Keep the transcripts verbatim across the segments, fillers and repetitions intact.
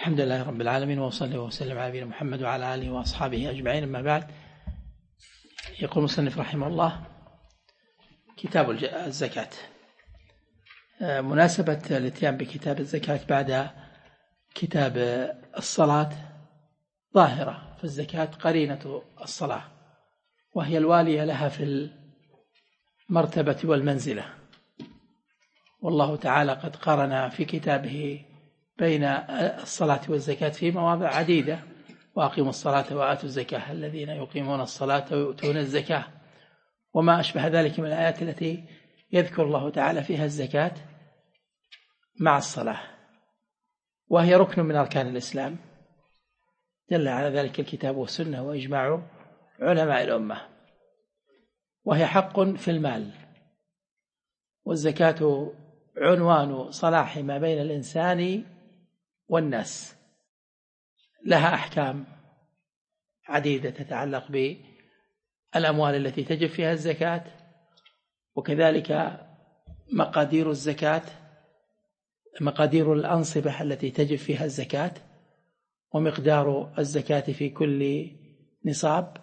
الحمد لله رب العالمين، وصلى وسلم على نبينا محمد وعلى آله وأصحابه أجمعين. أما بعد، يقول المصنف رحمه الله: كتاب الزكاة. مناسبة الاتيان بكتاب الزكاة بعد كتاب الصلاة ظاهرة، فالزكاة قرينة الصلاة، وهي الوالية لها في المرتبة والمنزلة. والله تعالى قد قرن في كتابه بين الصلاة والزكاة في مواضع عديدة: وأقيموا الصلاة وآتوا الزكاة الذين يقيمون الصلاة ويؤتون الزكاة، وما أشبه ذلك من الآيات التي يذكر الله تعالى فيها الزكاة مع الصلاة، وهي ركن من أركان الإسلام، دل على ذلك الكتاب والسنة وإجماع علماء الأمة. وهي حق في المال، والزكاة عنوان صلاح ما بين الإنسان والناس، لها أحكام عديدة تتعلق بالأموال التي تجب فيها الزكاة، وكذلك مقادير الزكاة، مقادير الأنصبة التي تجب فيها الزكاة، ومقدار الزكاة في كل نصاب،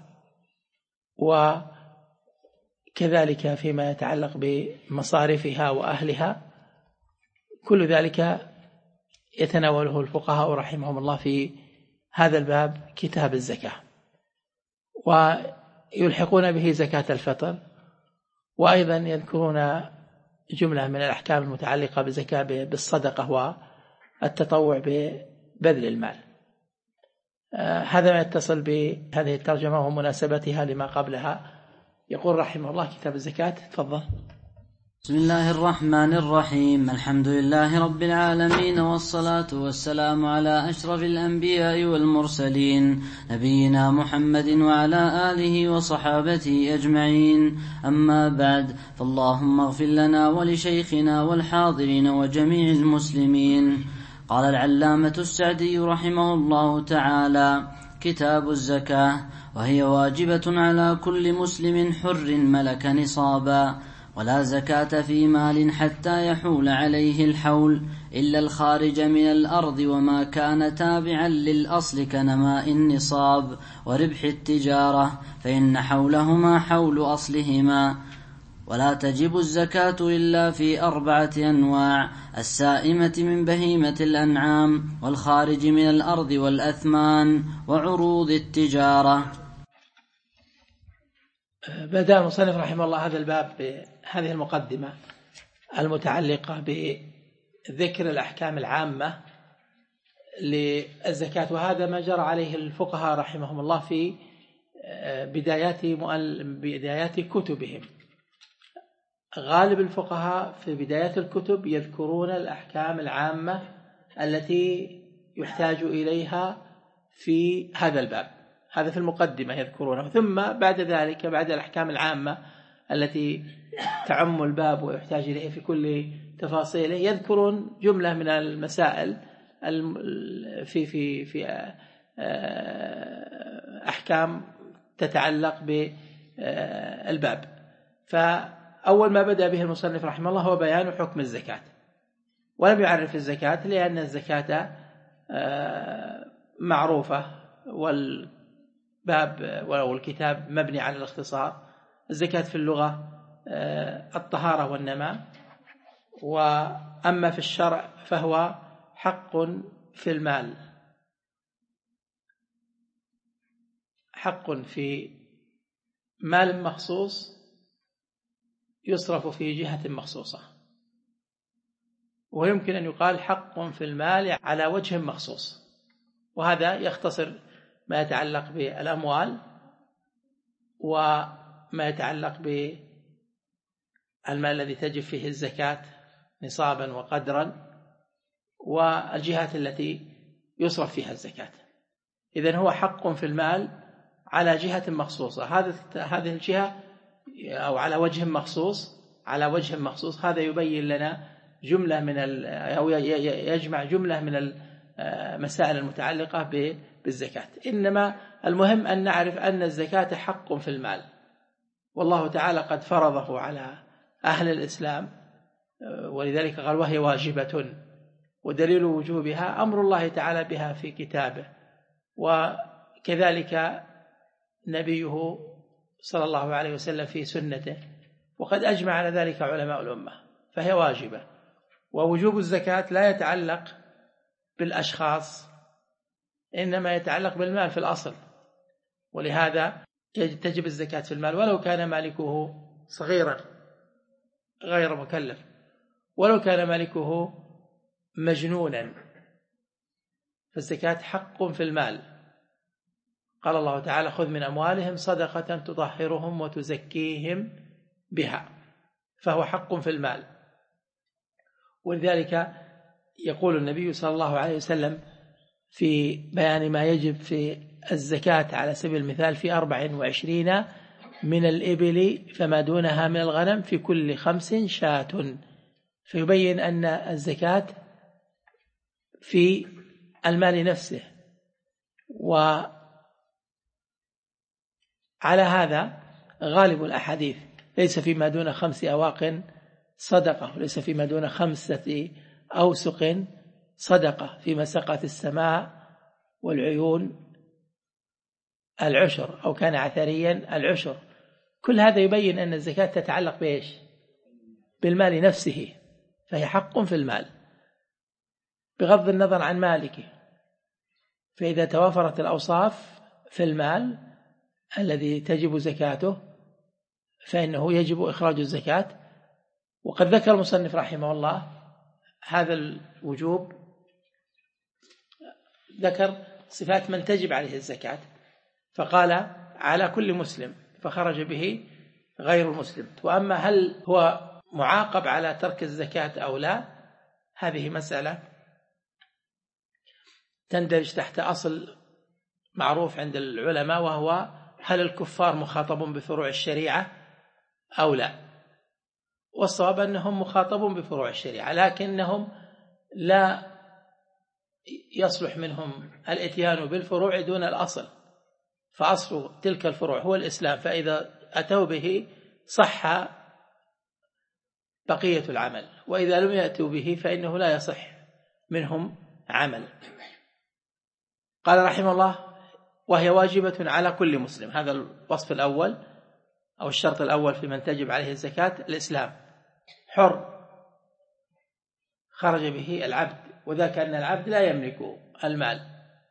وكذلك فيما يتعلق بمصارفها وأهلها. كل ذلك يتناوله الفقهاء رحمهم الله في هذا الباب كتاب الزكاة، ويلحقون به زكاة الفطر، وأيضا يذكرون جملة من الأحكام المتعلقة بزكاة بالصدقة والتطوع ببذل المال. آه هذا ما يتصل بهذه الترجمة ومناسبتها لما قبلها. يقول رحمه الله: كتاب الزكاة. تفضل. بسم الله الرحمن الرحيم. الحمد لله رب العالمين، والصلاة والسلام على أشرف الأنبياء والمرسلين، نبينا محمد وعلى آله وصحابته أجمعين. أما بعد، فاللهم اغفر لنا ولشيخنا والحاضرين وجميع المسلمين. قال العلامة السعدي رحمه الله تعالى: كتاب الزكاة، وهي واجبة على كل مسلم حر ملك نصابا، ولا زكاة في مال حتى يحول عليه الحول إلا الخارج من الأرض وما كان تابعا للأصل كنماء النصاب وربح التجارة، فإن حولهما حول أصلهما. ولا تجب الزكاة إلا في أربعة أنواع: السائمة من بهيمة الأنعام، والخارج من الأرض، والأثمان، وعروض التجارة. بدأ المصنف رحمه الله هذا الباب بهذه المقدمة المتعلقة بذكر الأحكام العامة للزكاة، وهذا ما جرى عليه الفقهاء رحمهم الله في بدايات بدايات كتبهم. غالب الفقهاء في بدايات الكتب يذكرون الأحكام العامة التي يحتاج إليها في هذا الباب، هذا في المقدمة يذكرونه، ثم بعد ذلك بعد الأحكام العامة التي تعم الباب ويحتاج إليه في كل تفاصيله يذكرون جملة من المسائل في في في أحكام تتعلق بالباب. فأول ما بدأ به المصنف رحمه الله هو بيان حكم الزكاة، ولم يعرف الزكاة لأن الزكاة معروفة، وال باب ولو الكتاب مبني على الاختصار. الزكاة في اللغة الطهارة والنماء، وأما في الشرع فهو حق في المال، حق في مال مخصوص يصرف في جهة مخصوصة، ويمكن أن يقال حق في المال على وجه مخصوص، وهذا يختصر ما يتعلق بالأموال وما يتعلق بالمال الذي تجب فيه الزكاة نصابا وقدرا، والجهات التي يصرف فيها الزكاة. إذن هو حق في المال على جهة مخصوصة، هذا هذه الجهة أو على وجه مخصوص على وجه مخصوص هذا يبين لنا جملة من أو يجمع جملة من المسائل المتعلقة بالزكاة. إنما المهم أن نعرف أن الزكاة حق في المال، والله تعالى قد فرضه على أهل الإسلام، ولذلك قال: وهي واجبة. ودليل وجوبها أمر الله تعالى بها في كتابه، وكذلك نبيه صلى الله عليه وسلم في سنته، وقد أجمع على ذلك علماء الأمة، فهي واجبة. ووجوب الزكاة لا يتعلق بالأشخاص، إنما يتعلق بالمال في الأصل، ولهذا تجب الزكاة في المال ولو كان مالكه صغيرا غير مكلف، ولو كان مالكه مجنونا، فالزكاة حق في المال. قال الله تعالى: خذ من أموالهم صدقة تطهرهم وتزكيهم بها، فهو حق في المال. ولذلك يقول النبي صلى الله عليه وسلم في بيان ما يجب في الزكاة على سبيل المثال: في أربع وعشرين من الإبل فما دونها من الغنم في كل خمس شاة، فيبين أن الزكاة في المال نفسه. وعلى هذا غالب الأحاديث: ليس فيما دون خمس أواق صدقة، وليس فيما دون خمسة أوسق صدقة، فيما سقت السماء والعيون العشر، أو كان عثريا العشر. كل هذا يبين أن الزكاة تتعلق بإيش؟ بالمال نفسه، فهي حق في المال بغض النظر عن مالكه. فإذا توافرت الأوصاف في المال الذي تجب زكاته فإنه يجب إخراج الزكاة. وقد ذكر المصنف رحمه الله هذا الوجوب، ذكر صفات من تجب عليه الزكاة، فقال: على كل مسلم، فخرج به غير المسلم. وأما هل هو معاقب على ترك الزكاة أو لا، هذه مسألة تندرج تحت أصل معروف عند العلماء، وهو: هل الكفار مخاطبون بفروع الشريعة أو لا؟ والصواب أنهم مخاطبون بفروع الشريعة، لكنهم لا يصلح منهم الاتيان بالفروع دون الأصل، فأصل تلك الفروع هو الإسلام، فإذا أتوا به صح بقية العمل، وإذا لم يأتوا به فإنه لا يصح منهم عمل. قال رحمه الله: وهي واجبة على كل مسلم. هذا الوصف الأول أو الشرط الأول في من تجب عليه الزكاة: الإسلام، حر خرج به العبد، وذاك أن العبد لا يملك المال.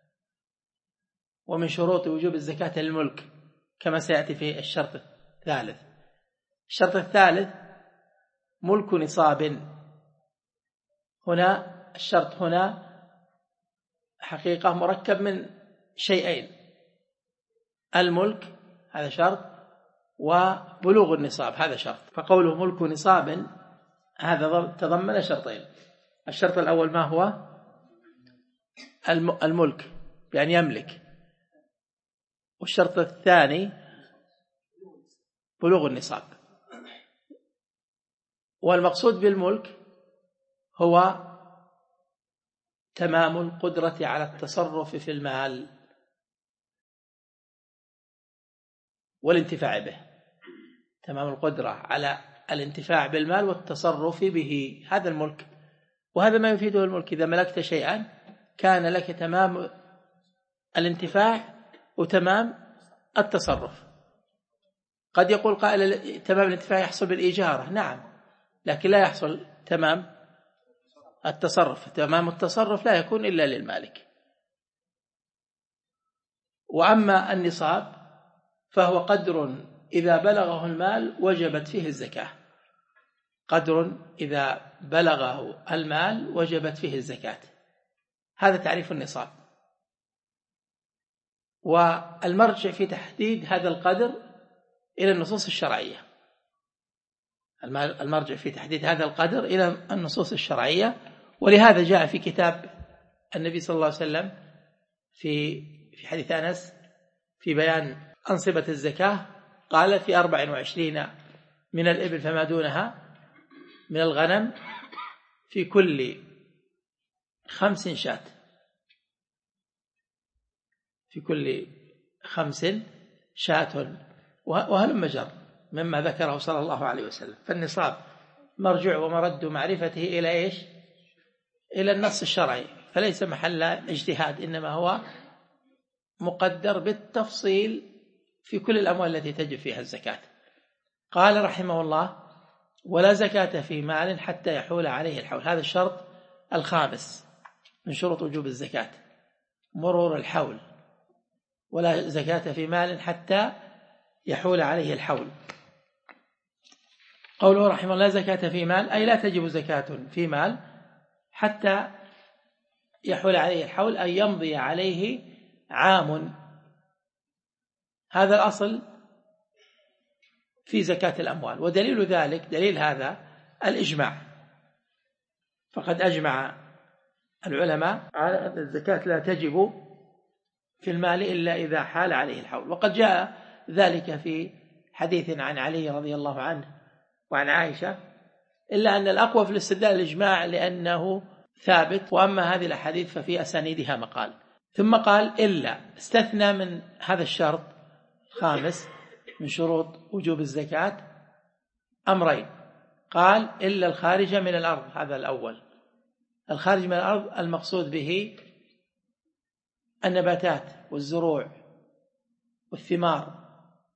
ومن شروط وجوب الزكاة الملك، كما سيأتي في الشرط الثالث. الشرط الثالث ملك نصاب. هنا الشرط هنا حقيقة مركب من شيئين: الملك هذا شرط، وبلوغ النصاب هذا شرط. فقوله ملك نصاب هذا تضمن شرطين: الشرط الأول ما هو؟ الملك بأن يملك، والشرط الثاني بلوغ النصاب. والمقصود بالملك هو تمام القدرة على التصرف في المال والانتفاع به، تمام القدرة على الانتفاع بالمال والتصرف به، هذا الملك. وهذا ما يفيده الملك: إذا ملكت شيئا كان لك تمام الانتفاع وتمام التصرف. قد يقول قائل: تمام الانتفاع يحصل بالإجارة. نعم، لكن لا يحصل تمام التصرف. تمام التصرف لا يكون إلا للمالك. وأما النصاب فهو قدر إذا بلغه المال وجبت فيه الزكاة، قدر إذا بلغه المال وجبت فيه الزكاة. هذا تعريف النصاب. والمرجع في تحديد هذا القدر إلى النصوص الشرعية، المرجع في تحديد هذا القدر إلى النصوص الشرعية. ولهذا جاء في كتاب النبي صلى الله عليه وسلم في في حديث أنس في بيان أنصبة الزكاة، قال: في أربع وعشرين من الإبل فما دونها من الغنم في كل خمس شاة، في كل خمس شاة، وهلم جر مما ذكره صلى الله عليه وسلم. فالنصاب مرجع ومرد معرفته إلى إيش؟ إلى النص الشرعي، فليس محل اجتهاد، إنما هو مقدر بالتفصيل في كل الأموال التي تجب فيها الزكاة. قال رحمه الله: ولا زكاة في مال حتى يحول عليه الحول. هذا الشرط الخامس من شروط وجوب الزكاة، مرور الحول. ولا زكاة في مال حتى يحول عليه الحول. قوله رحمه الله: لا زكاة في مال، أي لا تجب زكاة في مال حتى يحول عليه الحول، أي يمضي عليه عام. هذا الأصل في زكاة الأموال، ودليل ذلك دليل هذا الإجماع، فقد أجمع العلماء على أن الزكاة لا تجب في المال إلا إذا حال عليه الحول. وقد جاء ذلك في حديث عن علي رضي الله عنه وعن عائشة، إلا أن الأقوى في الاستدلال الإجماع لأنه ثابت، وأما هذه الأحاديث ففي أسانيدها مقال. ثم قال: إلا، استثنى من هذا الشرط الخامس من شروط وجوب الزكاة أمرين. قال: إلا الخارج من الأرض. هذا الأول، الخارج من الأرض المقصود به النباتات والزروع والثمار.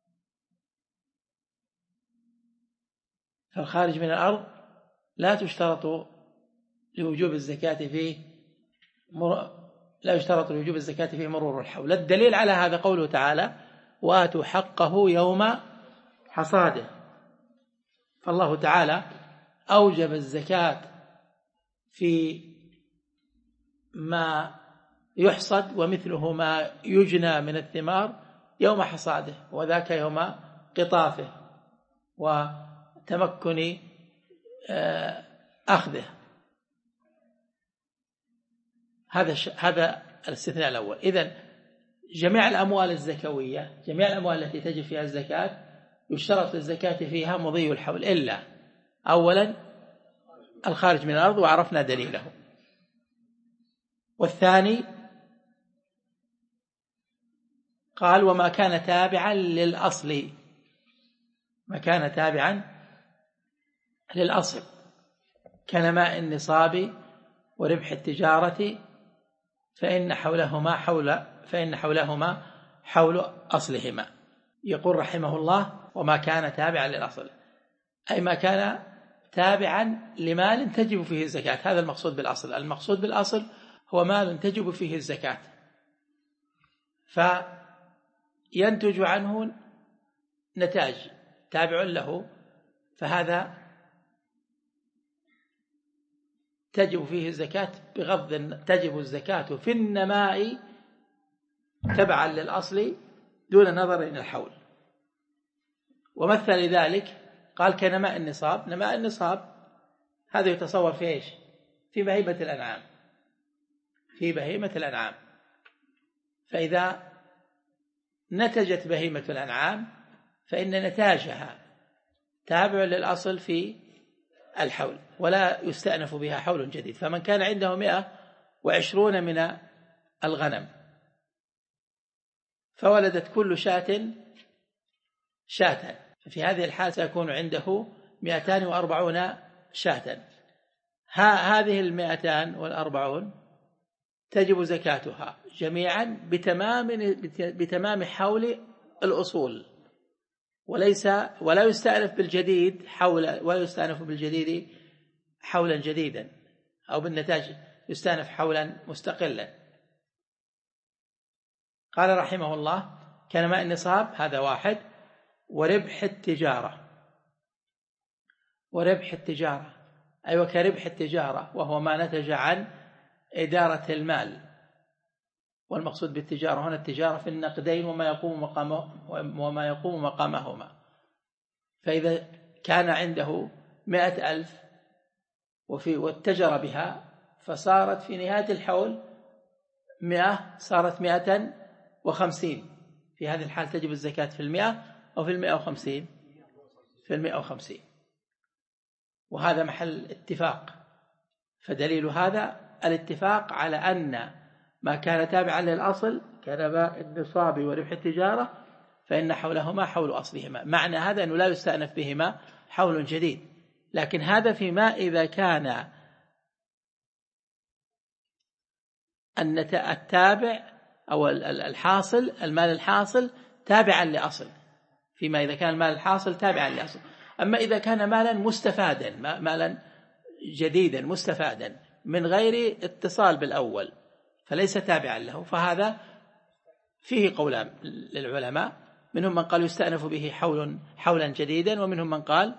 فالخارج من الأرض لا تشترط لوجوب الزكاة فيه مر... لا يشترط لوجوب الزكاة فيه مرور الحول. الدليل على هذا قوله تعالى: وآتوا حقه يوم حصاده. فالله تعالى أوجب الزكاة في ما يحصد ومثله ما يجنى من الثمار يوم حصاده، وذاك يوم قطافه وتمكن أخذه. هذا هذا الاستثناء الأول. إذن جميع الأموال الزكوية، جميع الأموال التي تجب فيها الزكاة يشترط للزكاة فيها مضي الحول، إلا أولا الخارج من الأرض، وعرفنا دليله. والثاني قال: وما كان تابعا للأصل. ما كان تابعا للأصل كنماء النصاب وربح التجارة، فإن حولهما حول فإن حولهما حول أصلهما. يقول رحمه الله: وما كان تابعا للأصل، أي ما كان تابعا لمال تجب فيه الزكاة. هذا المقصود بالأصل. المقصود بالأصل هو مال تجب فيه الزكاة، فينتج عنه نتاج تابع له، فهذا تجب فيه الزكاة بغض تجب الزكاة في النماء تبعا للأصل دون نظر إلى الحول. ومثل ذلك قال: كنماء النصاب. نماء النصاب هذا يتصور في إيش؟ في بهيمة الأنعام، في بهيمة الأنعام. فإذا نتجت بهيمة الأنعام فإن نتاجها تابع للأصل في الحول، ولا يستأنف بها حول جديد. فمن كان عنده مئة وعشرون من الغنم فولدت كل شاة شاة، ففي هذه الحالة سيكون عنده مئتان وأربعون شاة. هذه المئتان والأربعون تجب زكاتها جميعا بتمام بتمام حول الأصول، وليس ولا يستأنف بالجديد حول ولا يستأنف بالجديد حولا جديدا، أو بالنتاج يستأنف حولا مستقلا. قال رحمه الله: كنماء النصاب، هذا واحد. وربح التجارة. وربح التجارة أي أيوة كربح التجارة، وهو ما نتج عن إدارة المال. والمقصود بالتجارة هنا التجارة في النقدين وما يقوم مقامه وما يقوم مقامهما. فإذا كان عنده مئة ألف وفي واتجر بها، فصارت في نهاية الحول مئة، صارت مئة وخمسين. في هذه الحال تجب الزكاة في المئة أو في المئة وخمسين؟ في المئة وخمسين. وهذا محل اتفاق. فدليل هذا الاتفاق على أن ما كان تابعا للأصل كنماء النصاب وربح التجارة فإن حولهما حول أصلهما. معنى هذا أنه لا يستأنف بهما حول جديد، لكن هذا فيما إذا كان أن التابع أو الحاصل المال الحاصل تابعا لأصل، فيما إذا كان المال الحاصل تابعا لأصل. أما إذا كان مالا مستفادا، مالا جديدا مستفادا من غير اتصال بالأول، فليس تابعا له، فهذا فيه قولان للعلماء، منهم من قال يستأنف به حول حولا جديدا، ومنهم من قال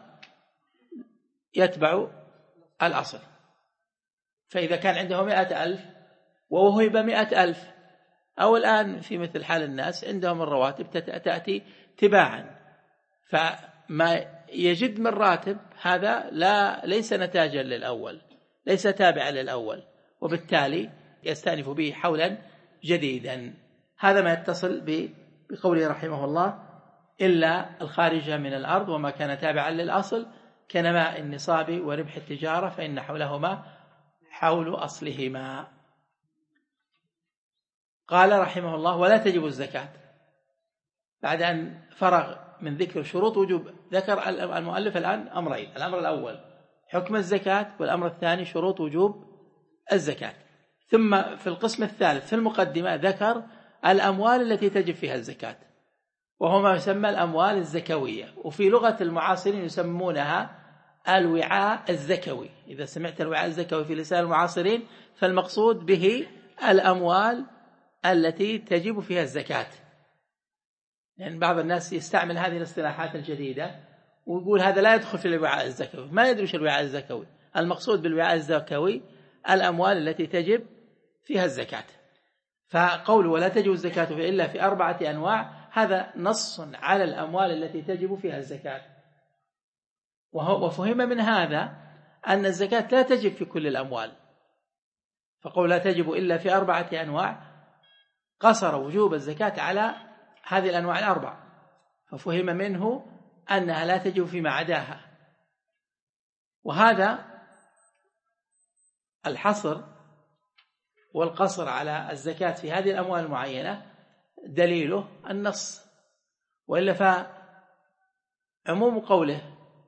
يتبع الأصل. فإذا كان عنده مئة ألف ووهب مئة ألف، أو الآن في مثل حال الناس عندهم الرواتب تأتي تباعا، فما يجد من راتب هذا لا ليس نتاجا للأول، ليس تابعا للأول، وبالتالي يستأنف به حولا جديدا. هذا ما يتصل بقوله رحمه الله إلا الخارج من الأرض وما كان تابعا للأصل كنماء النصاب وربح التجارة فإن حولهما حول أصلهما. قال رحمه الله ولا تجب الزكاة. بعد أن فرغ من ذكر شروط وجوب، ذكر المؤلف الآن أمرين: الأمر الأول حكم الزكاة، والأمر الثاني شروط وجوب الزكاة. ثم في القسم الثالث في المقدمة ذكر الأموال التي تجب فيها الزكاة، وهو ما يسمى الأموال الزكوية، وفي لغة المعاصرين يسمونها الوعاء الزكوي. إذا سمعت الوعاء الزكوي في لسان المعاصرين فالمقصود به الأموال التي تجب فيها الزكاة، لأن يعني بعض الناس يستعمل هذه الاصطلاحات الجديدة ويقول هذا لا يدخل في الوعاء الزكوي، ما يدري وش الوعاء الزكوي. المقصود بالوعاء الزكوي الأموال التي تجب فيها الزكاة. فقول ولا تجب الزكاة إلا في أربعة أنواع، هذا نص على الأموال التي تجب فيها الزكاة. وفهم من هذا أن الزكاة لا تجب في كل الأموال، فقول لا تجب إلا في أربعة أنواع قصر وجوب الزكاة على هذه الأنواع الأربع، ففهم منه أنها لا تجب فيما عداها. وهذا الحصر والقصر على الزكاة في هذه الأموال المعينة دليله النص، وإلا فعموم قوله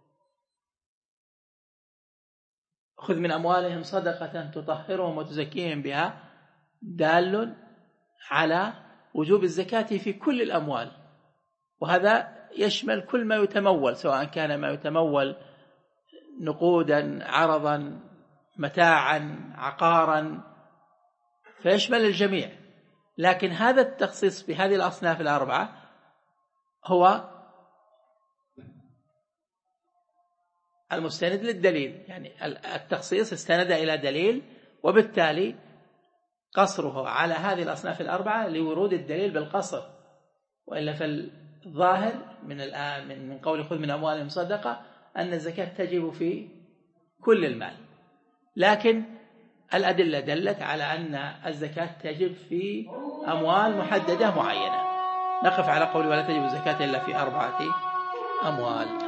خذ من أموالهم صدقة تطهرهم وتزكيهم بها دال على وجوب الزكاة في كل الأموال، وهذا يشمل كل ما يتمول، سواء كان ما يتمول نقودا عرضا متاعا عقارا، فيشمل الجميع. لكن هذا التخصيص بهذه الأصناف الأربعة هو المستند للدليل، يعني التخصيص استند إلى دليل، وبالتالي قصره على هذه الأصناف الأربعة لورود الدليل بالقصر. وإلا فالظاهر من الآن من قول خذ من أموالهم صدقة أن الزكاة تجب في كل المال، لكن الأدلة دلت على أن الزكاة تجب في أموال محددة معينة. نقف على قول ولا تجب الزكاة إلا في أربعة أموال.